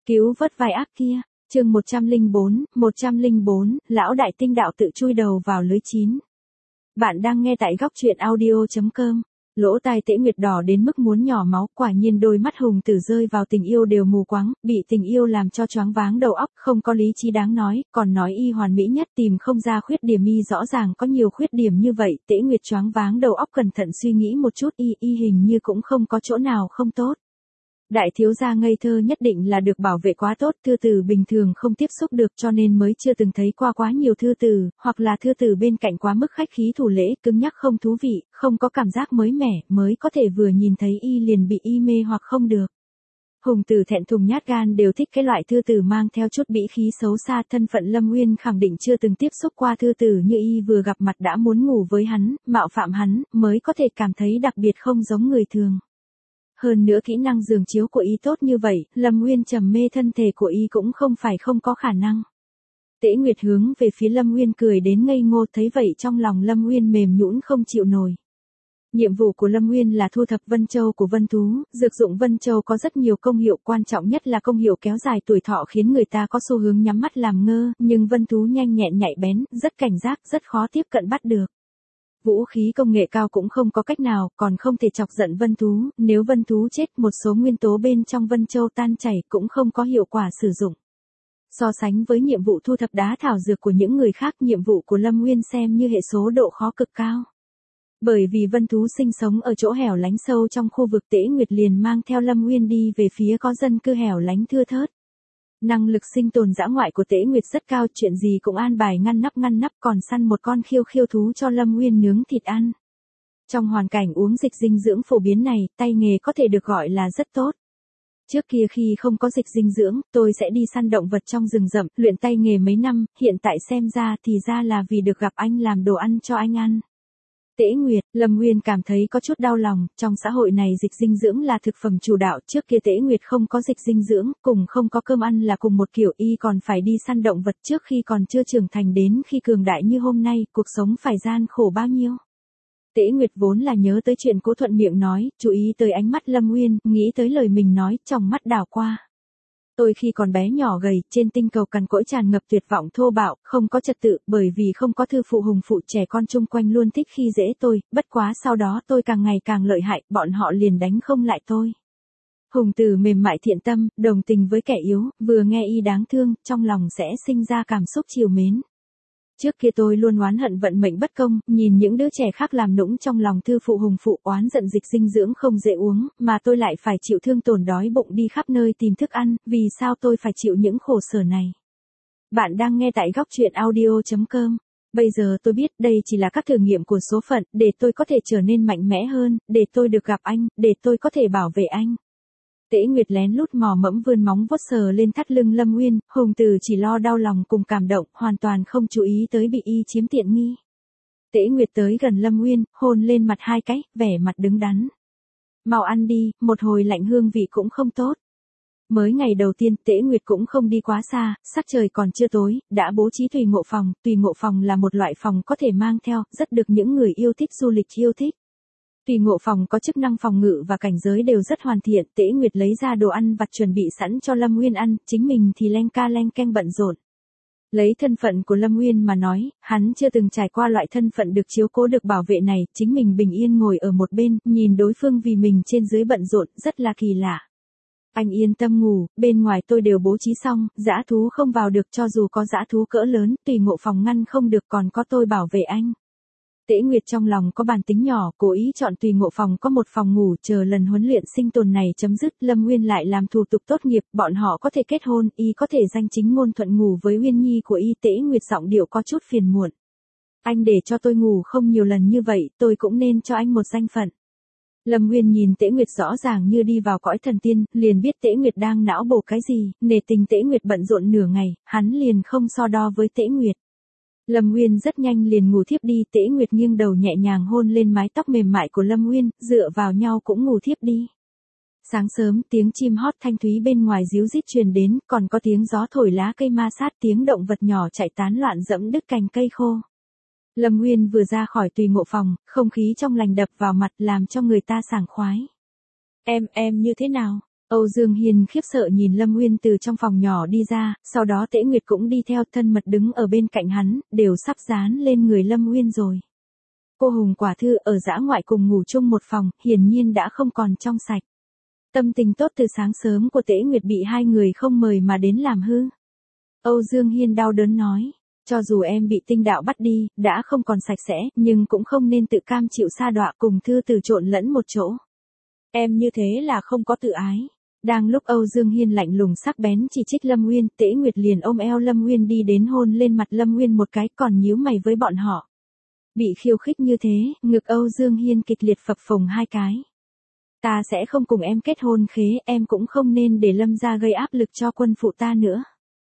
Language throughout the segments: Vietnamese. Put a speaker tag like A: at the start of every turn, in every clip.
A: Cứu vớt vai ác kia, chương 104, lão đại tinh đạo tự chui đầu vào lưới chín. Bạn đang nghe tại góc truyện audio.com. Lỗ tai Tễ Nguyệt đỏ đến mức muốn nhỏ máu, quả nhiên đôi mắt Hùng Tử rơi vào tình yêu đều mù quáng, bị tình yêu làm cho choáng váng đầu óc, không có lý trí đáng nói, còn nói y hoàn mỹ nhất tìm không ra khuyết điểm, y rõ ràng có nhiều khuyết điểm như vậy. Tễ Nguyệt choáng váng đầu óc, cẩn thận suy nghĩ một chút, y hình như cũng không có chỗ nào không tốt. Đại thiếu gia ngây thơ nhất định là được bảo vệ quá tốt, thư tử bình thường không tiếp xúc được cho nên mới chưa từng thấy qua quá nhiều thư tử, hoặc là thư tử bên cạnh quá mức khách khí thủ lễ, cứng nhắc không thú vị, không có cảm giác mới mẻ, mới có thể vừa nhìn thấy y liền bị y mê hoặc không được. Hùng Tử thẹn thùng nhát gan đều thích cái loại thư tử mang theo chút bĩ khí xấu xa, thân phận Lâm Nguyên khẳng định chưa từng tiếp xúc qua thư tử như y vừa gặp mặt đã muốn ngủ với hắn, mạo phạm hắn, mới có thể cảm thấy đặc biệt không giống người thường. Hơn nữa kỹ năng giường chiếu của y tốt như vậy, Lâm Nguyên trầm mê thân thể của y cũng không phải không có khả năng. Tễ Nguyệt hướng về phía Lâm Nguyên cười đến ngây ngô, thấy vậy trong lòng Lâm Nguyên mềm nhũn không chịu nổi. Nhiệm vụ của Lâm Nguyên là thu thập vân châu của vân thú, dược dụng vân châu có rất nhiều công hiệu, quan trọng nhất là công hiệu kéo dài tuổi thọ khiến người ta có xu hướng nhắm mắt làm ngơ, nhưng vân thú nhanh nhẹn nhạy bén, rất cảnh giác, rất khó tiếp cận bắt được. Vũ khí công nghệ cao cũng không có cách nào, còn không thể chọc giận vân thú, nếu vân thú chết một số nguyên tố bên trong vân châu tan chảy cũng không có hiệu quả sử dụng. So sánh với nhiệm vụ thu thập đá thảo dược của những người khác, nhiệm vụ của Lâm Nguyên xem như hệ số độ khó cực cao. Bởi vì vân thú sinh sống ở chỗ hẻo lánh sâu trong khu vực, Tễ Nguyệt liền mang theo Lâm Nguyên đi về phía có dân cư hẻo lánh thưa thớt. Năng lực sinh tồn dã ngoại của Tễ Nguyệt rất cao, chuyện gì cũng an bài ngăn nắp, còn săn một con khiêu thú cho Lâm Nguyên nướng thịt ăn. Trong hoàn cảnh uống dịch dinh dưỡng phổ biến này, tay nghề có thể được gọi là rất tốt. Trước kia khi không có dịch dinh dưỡng, tôi sẽ đi săn động vật trong rừng rậm, luyện tay nghề mấy năm, hiện tại xem ra thì ra là vì được gặp anh làm đồ ăn cho anh ăn. Tễ Nguyệt, Lâm Nguyên cảm thấy có chút đau lòng, trong xã hội này dịch dinh dưỡng là thực phẩm chủ đạo, trước kia Tễ Nguyệt không có dịch dinh dưỡng, cùng không có cơm ăn là cùng một kiểu, y còn phải đi săn động vật trước khi còn chưa trưởng thành, đến khi cường đại như hôm nay, cuộc sống phải gian khổ bao nhiêu. Tễ Nguyệt vốn là nhớ tới chuyện cũ thuận miệng nói, chú ý tới ánh mắt Lâm Nguyên, nghĩ tới lời mình nói, trong mắt đảo qua. Tôi khi còn bé nhỏ gầy, trên tinh cầu cằn cỗi tràn ngập tuyệt vọng thô bạo, không có trật tự, bởi vì không có thư phụ hùng phụ, trẻ con chung quanh luôn thích khi dễ tôi, bất quá sau đó tôi càng ngày càng lợi hại, bọn họ liền đánh không lại tôi. Hùng Tử mềm mại thiện tâm, đồng tình với kẻ yếu, vừa nghe y đáng thương, trong lòng sẽ sinh ra cảm xúc trìu mến. Trước kia tôi luôn oán hận vận mệnh bất công, nhìn những đứa trẻ khác làm nũng trong lòng thư phụ hùng phụ, oán giận dịch dinh dưỡng không dễ uống, mà tôi lại phải chịu thương tổn đói bụng đi khắp nơi tìm thức ăn, vì sao tôi phải chịu những khổ sở này? Bạn đang nghe tại góc truyện audio.com. Bây giờ tôi biết đây chỉ là các thử nghiệm của số phận, để tôi có thể trở nên mạnh mẽ hơn, để tôi được gặp anh, để tôi có thể bảo vệ anh. Tễ Nguyệt lén lút mò mẫm vươn móng vuốt sờ lên thắt lưng Lâm Nguyên, Hùng Tử chỉ lo đau lòng cùng cảm động, hoàn toàn không chú ý tới bị y chiếm tiện nghi. Tễ Nguyệt tới gần Lâm Nguyên, hôn lên mặt hai cái, vẻ mặt đứng đắn. Mau ăn đi, một hồi lạnh hương vị cũng không tốt. Mới ngày đầu tiên, Tễ Nguyệt cũng không đi quá xa, sắc trời còn chưa tối, đã bố trí tùy ngộ phòng là một loại phòng có thể mang theo, rất được những người yêu thích du lịch yêu thích. Tùy ngộ phòng có chức năng phòng ngự và cảnh giới đều rất hoàn thiện, Tễ Nguyệt lấy ra đồ ăn vặt chuẩn bị sẵn cho Lâm Nguyên ăn, chính mình thì len keng bận rộn. Lấy thân phận của Lâm Nguyên mà nói, hắn chưa từng trải qua loại thân phận được chiếu cố được bảo vệ này, chính mình bình yên ngồi ở một bên, nhìn đối phương vì mình trên dưới bận rộn, rất là kỳ lạ. Anh yên tâm ngủ, bên ngoài tôi đều bố trí xong, dã thú không vào được, cho dù có dã thú cỡ lớn, tùy ngộ phòng ngăn không được, còn có tôi bảo vệ anh. Tễ Nguyệt trong lòng có bản tính nhỏ, cố ý chọn tùy ngộ phòng có một phòng ngủ, chờ lần huấn luyện sinh tồn này chấm dứt, Lâm Nguyên lại làm thủ tục tốt nghiệp, bọn họ có thể kết hôn, y có thể danh chính ngôn thuận ngủ với Uyên Nhi của y. Tễ Nguyệt giọng điệu có chút phiền muộn. Anh để cho tôi ngủ không nhiều lần như vậy, tôi cũng nên cho anh một danh phận. Lâm Nguyên nhìn Tễ Nguyệt rõ ràng như đi vào cõi thần tiên, liền biết Tễ Nguyệt đang não bổ cái gì, nể tình Tễ Nguyệt bận rộn nửa ngày, hắn liền không so đo với Tễ Nguyệt. Lâm Nguyên rất nhanh liền ngủ thiếp đi, Tễ Nguyệt nghiêng đầu nhẹ nhàng hôn lên mái tóc mềm mại của Lâm Nguyên, dựa vào nhau cũng ngủ thiếp đi. Sáng sớm, tiếng chim hót thanh thúy bên ngoài ríu rít truyền đến, còn có tiếng gió thổi lá cây ma sát, tiếng động vật nhỏ chạy tán loạn dẫm đứt cành cây khô. Lâm Nguyên vừa ra khỏi tùy ngộ phòng, không khí trong lành đập vào mặt làm cho người ta sảng khoái. Em như thế nào? Âu Dương Hiên khiếp sợ nhìn Lâm Nguyên từ trong phòng nhỏ đi ra, sau đó Tễ Nguyệt cũng đi theo thân mật đứng ở bên cạnh hắn, đều sắp dán lên người Lâm Nguyên rồi. Cô Hùng quả thư ở dã ngoại cùng ngủ chung một phòng, hiển nhiên đã không còn trong sạch. Tâm tình tốt từ sáng sớm của Tễ Nguyệt bị hai người không mời mà đến làm hư. Âu Dương Hiên đau đớn nói, cho dù em bị tinh đạo bắt đi, đã không còn sạch sẽ, nhưng cũng không nên tự cam chịu sa đọa cùng thư từ trộn lẫn một chỗ. Em như thế là không có tự ái. Đang lúc Âu Dương Hiên lạnh lùng sắc bén chỉ trích Lâm Nguyên, Tễ Nguyệt liền ôm eo Lâm Nguyên đi đến hôn lên mặt Lâm Nguyên một cái, còn nhíu mày với bọn họ. Bị khiêu khích như thế, ngực Âu Dương Hiên kịch liệt phập phồng hai cái. Ta sẽ không cùng em kết hôn khế, em cũng không nên để Lâm gia gây áp lực cho quân phụ ta nữa.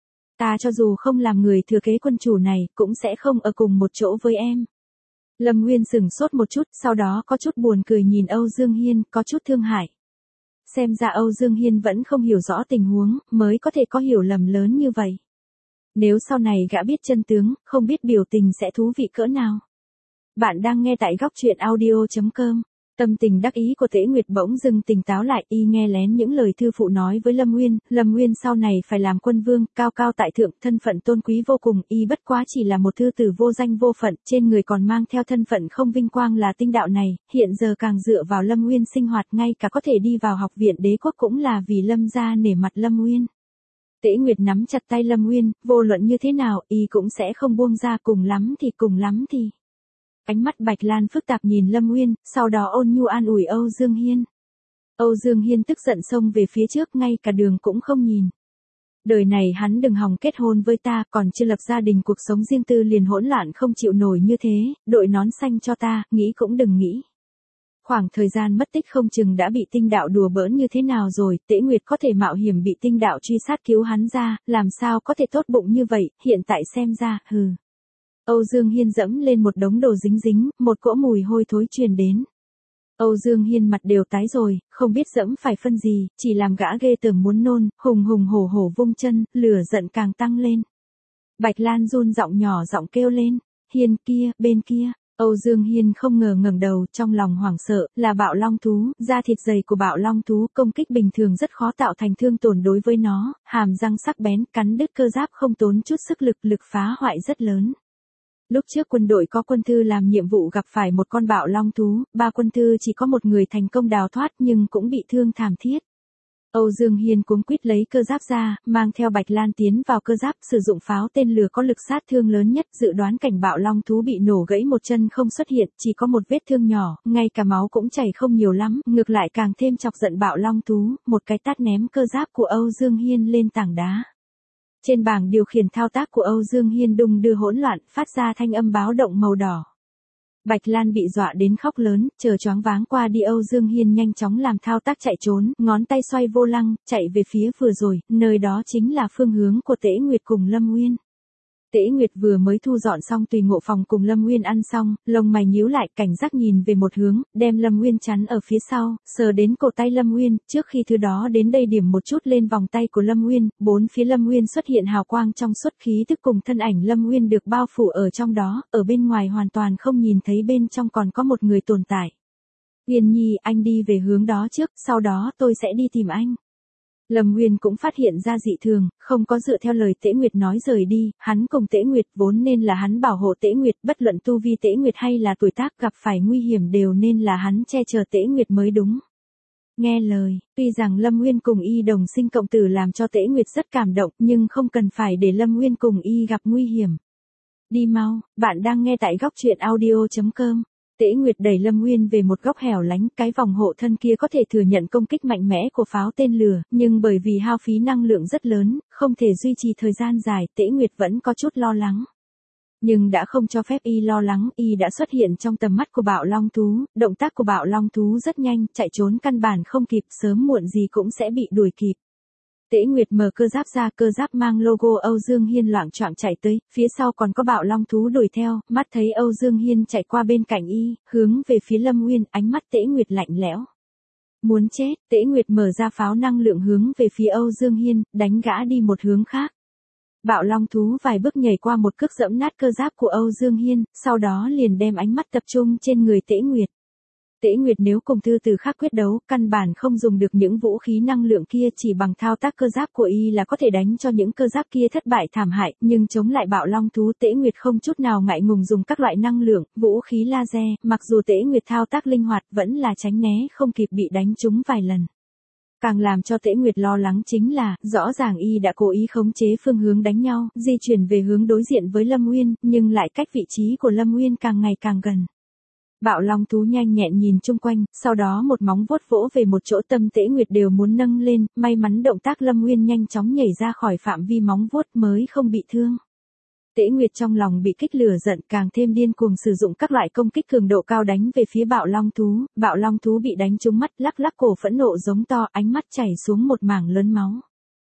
A: Ta cho dù không làm người thừa kế quân chủ này, cũng sẽ không ở cùng một chỗ với em. Lâm Nguyên sững sốt một chút, sau đó có chút buồn cười nhìn Âu Dương Hiên, có chút thương hại. Xem ra Âu Dương Hiên vẫn không hiểu rõ tình huống, mới có thể có hiểu lầm lớn như vậy. Nếu sau này gã biết chân tướng, không biết biểu tình sẽ thú vị cỡ nào. Bạn đang nghe tại góc truyện audio.com. Tâm tình đắc ý của Tễ Nguyệt bỗng dưng tỉnh táo lại, y nghe lén những lời thư phụ nói với Lâm Nguyên sau này phải làm quân vương, cao cao tại thượng, thân phận tôn quý vô cùng, y bất quá chỉ là một thư tử vô danh vô phận, trên người còn mang theo thân phận không vinh quang là tinh đạo này, hiện giờ càng dựa vào Lâm Nguyên sinh hoạt, ngay cả có thể đi vào học viện đế quốc cũng là vì Lâm gia nể mặt Lâm Nguyên. Tễ Nguyệt nắm chặt tay Lâm Nguyên, vô luận như thế nào, y cũng sẽ không buông ra, cùng lắm thì. Ánh mắt Bạch Lan phức tạp nhìn Lâm Nguyên, sau đó ôn nhu an ủi Âu Dương Hiên. Âu Dương Hiên tức giận xông về phía trước, ngay cả đường cũng không nhìn. Đời này hắn đừng hòng kết hôn với ta, còn chưa lập gia đình, cuộc sống riêng tư liền hỗn loạn không chịu nổi như thế, đội nón xanh cho ta, nghĩ cũng đừng nghĩ. Khoảng thời gian mất tích không chừng đã bị tinh đạo đùa bỡn như thế nào rồi, Tễ Nguyệt có thể mạo hiểm bị tinh đạo truy sát cứu hắn ra, làm sao có thể tốt bụng như vậy, hiện tại xem ra, hừ. Âu Dương Hiên dẫm lên một đống đồ dính dính, một cỗ mùi hôi thối truyền đến. Âu Dương Hiên mặt đều tái rồi, không biết dẫm phải phân gì, chỉ làm gã ghê tởm muốn nôn, hùng hổ vung chân, lửa giận càng tăng lên. Bạch Lan run giọng nhỏ giọng kêu lên, Hiên kia, bên kia. Âu Dương Hiên không ngờ ngẩng đầu, trong lòng hoảng sợ, là bạo long thú, da thịt dày của bạo long thú, công kích bình thường rất khó tạo thành thương tổn đối với nó, hàm răng sắc bén, cắn đứt cơ giáp không tốn chút sức lực phá hoại rất lớn. Lúc trước quân đội có quân thư làm nhiệm vụ gặp phải một con bạo long thú, 3 quân thư chỉ có một người thành công đào thoát nhưng cũng bị thương thảm thiết. Âu Dương Hiên cuống quýt lấy cơ giáp ra, mang theo Bạch Lan tiến vào cơ giáp, sử dụng pháo tên lửa có lực sát thương lớn nhất, dự đoán cảnh bạo long thú bị nổ gãy một chân không xuất hiện, chỉ có một vết thương nhỏ, ngay cả máu cũng chảy không nhiều lắm, ngược lại càng thêm chọc giận bạo long thú, một cái tát ném cơ giáp của Âu Dương Hiên lên tảng đá. Trên bảng điều khiển thao tác của Âu Dương Hiên đung đưa hỗn loạn, phát ra thanh âm báo động màu đỏ. Bạch Lan bị dọa đến khóc lớn, chờ choáng váng qua đi Âu Dương Hiên nhanh chóng làm thao tác chạy trốn, ngón tay xoay vô lăng, chạy về phía vừa rồi, nơi đó chính là phương hướng của Tễ Nguyệt cùng Lâm Nguyên. Tễ Nguyệt vừa mới thu dọn xong tùy ngộ phòng cùng Lâm Nguyên ăn xong, lông mày nhíu lại, cảnh giác nhìn về một hướng, đem Lâm Nguyên chắn ở phía sau, sờ đến cổ tay Lâm Nguyên, trước khi thứ đó đến đây điểm một chút lên vòng tay của Lâm Nguyên, bốn phía Lâm Nguyên xuất hiện hào quang trong suốt, khí tức cùng thân ảnh Lâm Nguyên được bao phủ ở trong đó, ở bên ngoài hoàn toàn không nhìn thấy bên trong còn có một người tồn tại. Uyên Nhi, anh đi về hướng đó trước, sau đó tôi sẽ đi tìm anh. Lâm Nguyên cũng phát hiện ra dị thường, không có dựa theo lời Tễ Nguyệt nói rời đi, hắn cùng Tễ Nguyệt vốn nên là hắn bảo hộ Tễ Nguyệt, bất luận tu vi Tễ Nguyệt hay là tuổi tác gặp phải nguy hiểm đều nên là hắn che chở Tễ Nguyệt mới đúng. Nghe lời, tuy rằng Lâm Nguyên cùng y đồng sinh cộng tử làm cho Tễ Nguyệt rất cảm động, nhưng không cần phải để Lâm Nguyên cùng y gặp nguy hiểm. Đi mau, bạn đang nghe tại góc truyện audio.com. Tễ Nguyệt đẩy Lâm Nguyên về một góc hẻo lánh, cái vòng hộ thân kia có thể thừa nhận công kích mạnh mẽ của pháo tên lửa, nhưng bởi vì hao phí năng lượng rất lớn, không thể duy trì thời gian dài, Tễ Nguyệt vẫn có chút lo lắng. Nhưng đã không cho phép y lo lắng, y đã xuất hiện trong tầm mắt của bạo long thú, động tác của bạo long thú rất nhanh, chạy trốn căn bản không kịp, sớm muộn gì cũng sẽ bị đuổi kịp. Tễ Nguyệt mở cơ giáp ra, cơ giáp mang logo Âu Dương Hiên loạng choạng chạy tới, phía sau còn có bạo long thú đuổi theo, mắt thấy Âu Dương Hiên chạy qua bên cạnh y, hướng về phía Lâm Nguyên, ánh mắt Tễ Nguyệt lạnh lẽo. Muốn chết, Tễ Nguyệt mở ra pháo năng lượng hướng về phía Âu Dương Hiên, đánh gã đi một hướng khác. Bạo long thú vài bước nhảy qua một cước dẫm nát cơ giáp của Âu Dương Hiên, sau đó liền đem ánh mắt tập trung trên người Tễ Nguyệt. Tễ Nguyệt nếu cùng Thư Từ khác quyết đấu, căn bản không dùng được những vũ khí năng lượng kia, chỉ bằng thao tác cơ giáp của y là có thể đánh cho những cơ giáp kia thất bại thảm hại, nhưng chống lại bạo long thú Tễ Nguyệt không chút nào ngại ngùng dùng các loại năng lượng, vũ khí laser, mặc dù Tễ Nguyệt thao tác linh hoạt vẫn là tránh né không kịp bị đánh trúng vài lần. Càng làm cho Tễ Nguyệt lo lắng chính là, rõ ràng y đã cố ý khống chế phương hướng đánh nhau, di chuyển về hướng đối diện với Lâm Uyên, nhưng lại cách vị trí của Lâm Uyên càng ngày càng gần. Bạo long thú nhanh nhẹn nhìn chung quanh, sau đó một móng vuốt vỗ về một chỗ tâm Tễ Nguyệt đều muốn nâng lên, may mắn động tác Lâm Uyên nhanh chóng nhảy ra khỏi phạm vi móng vuốt mới không bị thương. Tễ Nguyệt trong lòng bị kích lửa giận, càng thêm điên cuồng sử dụng các loại công kích cường độ cao đánh về phía bạo long thú bị đánh trúng mắt, lắc lắc cổ phẫn nộ giống to, ánh mắt chảy xuống một mảng lớn máu.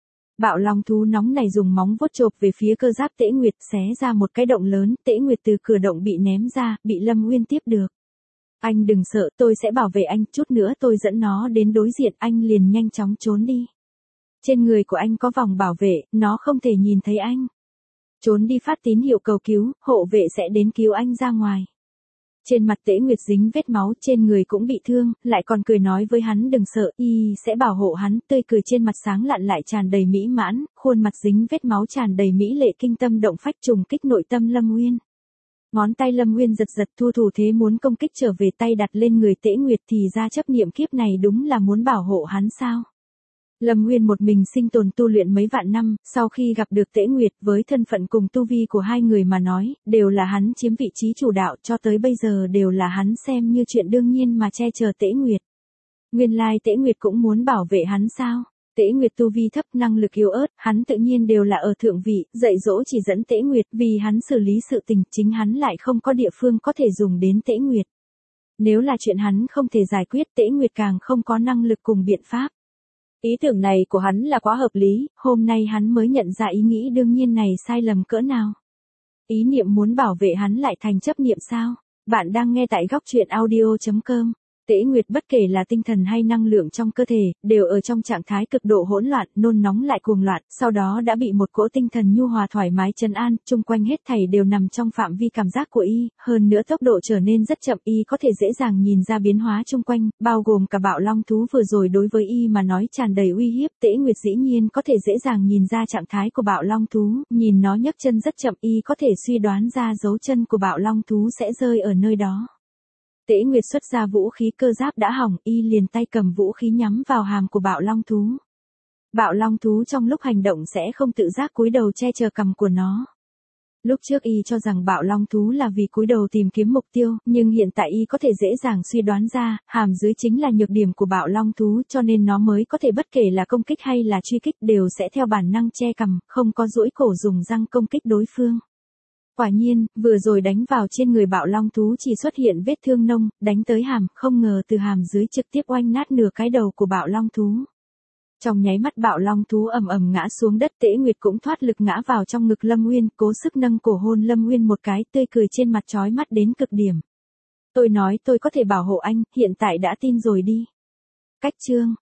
A: Bạo long thú nóng này dùng móng vuốt chộp về phía cơ giáp Tễ Nguyệt, xé ra một cái động lớn, Tễ Nguyệt từ cửa động bị ném ra, bị Lâm Uyên tiếp được. Anh đừng sợ, tôi sẽ bảo vệ anh, chút nữa tôi dẫn nó đến đối diện, anh liền nhanh chóng trốn đi. Trên người của anh có vòng bảo vệ, nó không thể nhìn thấy anh. Trốn đi phát tín hiệu cầu cứu, hộ vệ sẽ đến cứu anh ra ngoài. Trên mặt Tễ Nguyệt dính vết máu, trên người cũng bị thương, lại còn cười nói với hắn đừng sợ, y sẽ bảo hộ hắn, tươi cười trên mặt sáng lạn lại tràn đầy mỹ mãn, khuôn mặt dính vết máu tràn đầy mỹ lệ kinh tâm động phách trùng kích nội tâm Lâm Uyên. Ngón tay Lâm Uyên giật giật thu thủ thế muốn công kích trở về tay đặt lên người Tễ Nguyệt thì ra chấp niệm kiếp này đúng là muốn bảo hộ hắn sao. Lâm Uyên một mình sinh tồn tu luyện mấy vạn năm, sau khi gặp được Tễ Nguyệt với thân phận cùng tu vi của hai người mà nói, đều là hắn chiếm vị trí chủ đạo cho tới bây giờ đều là hắn xem như chuyện đương nhiên mà che chở Tễ Nguyệt. Nguyên lai Tễ Nguyệt cũng muốn bảo vệ hắn sao? Tễ Nguyệt tu vi thấp năng lực yếu ớt, hắn tự nhiên đều là ở thượng vị, dạy dỗ chỉ dẫn Tễ Nguyệt vì hắn xử lý sự tình chính hắn lại không có địa phương có thể dùng đến Tễ Nguyệt. Nếu là chuyện hắn không thể giải quyết Tễ Nguyệt càng không có năng lực cùng biện pháp. Ý tưởng này của hắn là quá hợp lý, hôm nay hắn mới nhận ra ý nghĩ đương nhiên này sai lầm cỡ nào. Ý niệm muốn bảo vệ hắn lại thành chấp niệm sao? Bạn đang nghe tại góc truyện audio.com. Tễ Nguyệt bất kể là tinh thần hay năng lượng trong cơ thể, đều ở trong trạng thái cực độ hỗn loạn, nôn nóng lại cuồng loạn, sau đó đã bị một cỗ tinh thần nhu hòa thoải mái trấn an, chung quanh hết thảy đều nằm trong phạm vi cảm giác của y, hơn nữa tốc độ trở nên rất chậm, y có thể dễ dàng nhìn ra biến hóa chung quanh, bao gồm cả bạo long thú vừa rồi đối với y mà nói tràn đầy uy hiếp, Tễ Nguyệt dĩ nhiên có thể dễ dàng nhìn ra trạng thái của bạo long thú, nhìn nó nhấc chân rất chậm, y có thể suy đoán ra dấu chân của bạo long thú sẽ rơi ở nơi đó. Tễ Nguyệt xuất ra vũ khí cơ giáp đã hỏng, y liền tay cầm vũ khí nhắm vào hàm của bạo long thú. Bạo long thú trong lúc hành động sẽ không tự giác cúi đầu che chở cằm của nó. Lúc trước y cho rằng bạo long thú là vì cúi đầu tìm kiếm mục tiêu, nhưng hiện tại y có thể dễ dàng suy đoán ra, hàm dưới chính là nhược điểm của bạo long thú cho nên nó mới có thể bất kể là công kích hay là truy kích đều sẽ theo bản năng che cằm, không có duỗi cổ dùng răng công kích đối phương. Quả nhiên, vừa rồi đánh vào trên người bạo long thú chỉ xuất hiện vết thương nông, đánh tới hàm, không ngờ từ hàm dưới trực tiếp oanh nát nửa cái đầu của bạo long thú. Trong nháy mắt bạo long thú ầm ầm ngã xuống đất, Tễ Nguyệt cũng thoát lực ngã vào trong ngực Lâm Uyên, cố sức nâng cổ hôn Lâm Uyên một cái, tươi cười trên mặt chói mắt đến cực điểm. Tôi nói tôi có thể bảo hộ anh, hiện tại đã tin rồi đi. Cách chương